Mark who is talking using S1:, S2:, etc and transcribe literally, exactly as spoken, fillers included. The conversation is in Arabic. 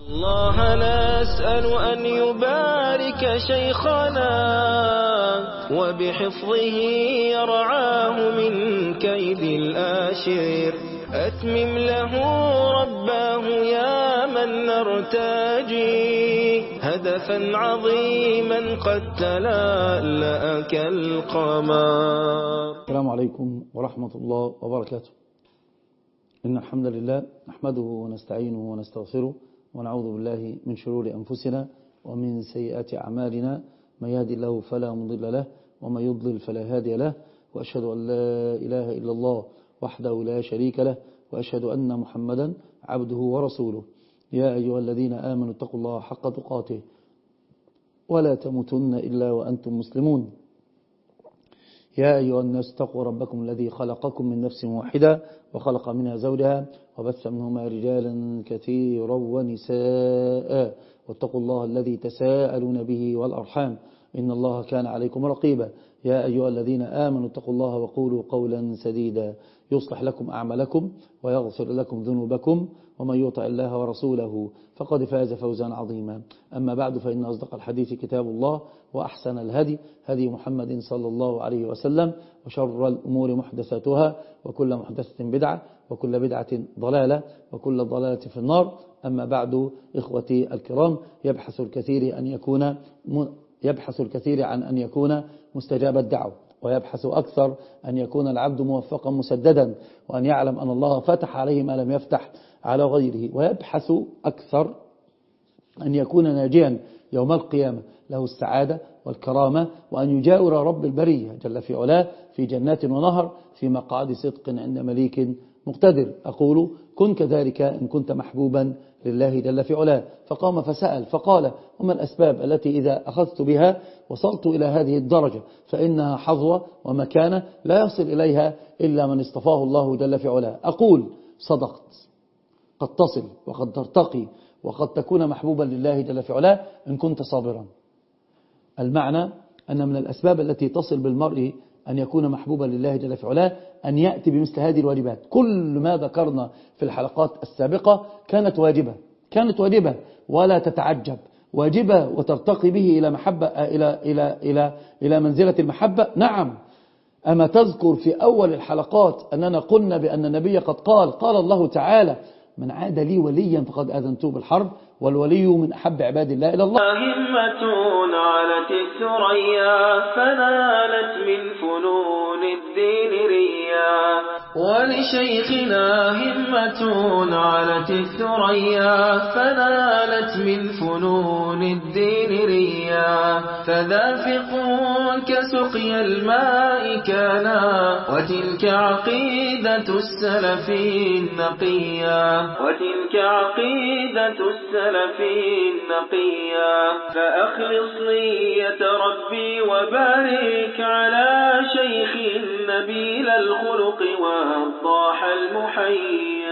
S1: الله نسأل أن يبارك شيخنا وبحفظه يرعاه من كيد الآشر. أتمم له رباه يا من نرتجي هدفا عظيما قد تلألأ كالقمر.
S2: السلام عليكم ورحمة الله وبركاته. إن الحمد لله نحمده ونستعينه ونستغفره ونعوذ بالله من شرور أنفسنا ومن سيئات أعمالنا، من يهدي الله فلا مضل له ومن يضلل فلا هادي له، وأشهد أن لا إله إلا الله وحده لا شريك له، وأشهد أن محمدا عبده ورسوله. يا أيها الذين آمنوا اتقوا الله حق تقاته ولا تموتن إلا وأنتم مسلمون. يا أيها الناس اتقوا ربكم الذي خلقكم من نفس واحدة وخلق منها زوجها وبث منهما رجالا كثيرا ونساء، واتقوا الله الذي تساءلون به والأرحام إن الله كان عليكم رقيبا. يا أيها الذين آمنوا اتقوا الله وقولوا قولا سديدا يصلح لكم أعمالكم ويغفر لكم ذنوبكم، ومن يطع الله ورسوله فقد فاز فوزا عظيما. أما بعد، فإن أصدق الحديث كتاب الله، وأحسن الهدي هدي محمد صلى الله عليه وسلم، وشر الأمور محدثاتها، وكل محدثة بدعة، وكل بدعة ضلالة، وكل ضلالة في النار. أما بعد، إخوتي الكرام، يبحث الكثير أن يكون يبحث الكثير عن أن يكون مستجاب الدعوة، ويبحث أكثر أن يكون العبد موفقا مسددا، وأن يعلم أن الله فتح عليه ما لم يفتح على غيره، ويبحث أكثر أن يكون ناجيا يوم القيامة، له السعادة والكرامة، وأن يجاور رب البرية جل في علاه في جنات ونهر في مقعد صدق عند مليك مقتدر. أقول كن كذلك إن كنت محبوبا لله جل في علاه. فقام فسأل فقال: وما الأسباب التي إذا أخذت بها وصلت إلى هذه الدرجة؟ فإنها حظوة ومكانة لا يصل إليها إلا من اصطفاه الله جل في علاه. أقول صدقت، قد تصل وقد ترتقي وقد تكون محبوبا لله جل في علاه إن كنت صابرا. المعنى أن من الأسباب التي تصل بالمرء أن يكون محبوبا لله جل في علاه أن يأتي بمثل هذه الواجبات. كل ما ذكرنا في الحلقات السابقة كانت واجبة كانت واجبة ولا تتعجب، واجبة وترتقي به إلى محبة إلى إلى إلى إلى منزلة المحبة. نعم، أما تذكر في أول الحلقات أننا قلنا بأن النبي قد قال قال الله تعالى: من عاد لي وليا فقد آذنته بالحرب، والولي من أحب عباد الله إلى الله.
S1: همة علت الثريا فنالت من فنون الدين ريا، ولشيخنا همة علت الثريا فنالت من فنون الدين ريا، فذافق كسقي الماء كانا، وتلك عقيدة السلف النقيا وتلك عقيدة السلف النقيا. فأخلص نية ربي وبارك على شيخ نبيل الخلق والضاح المحيا.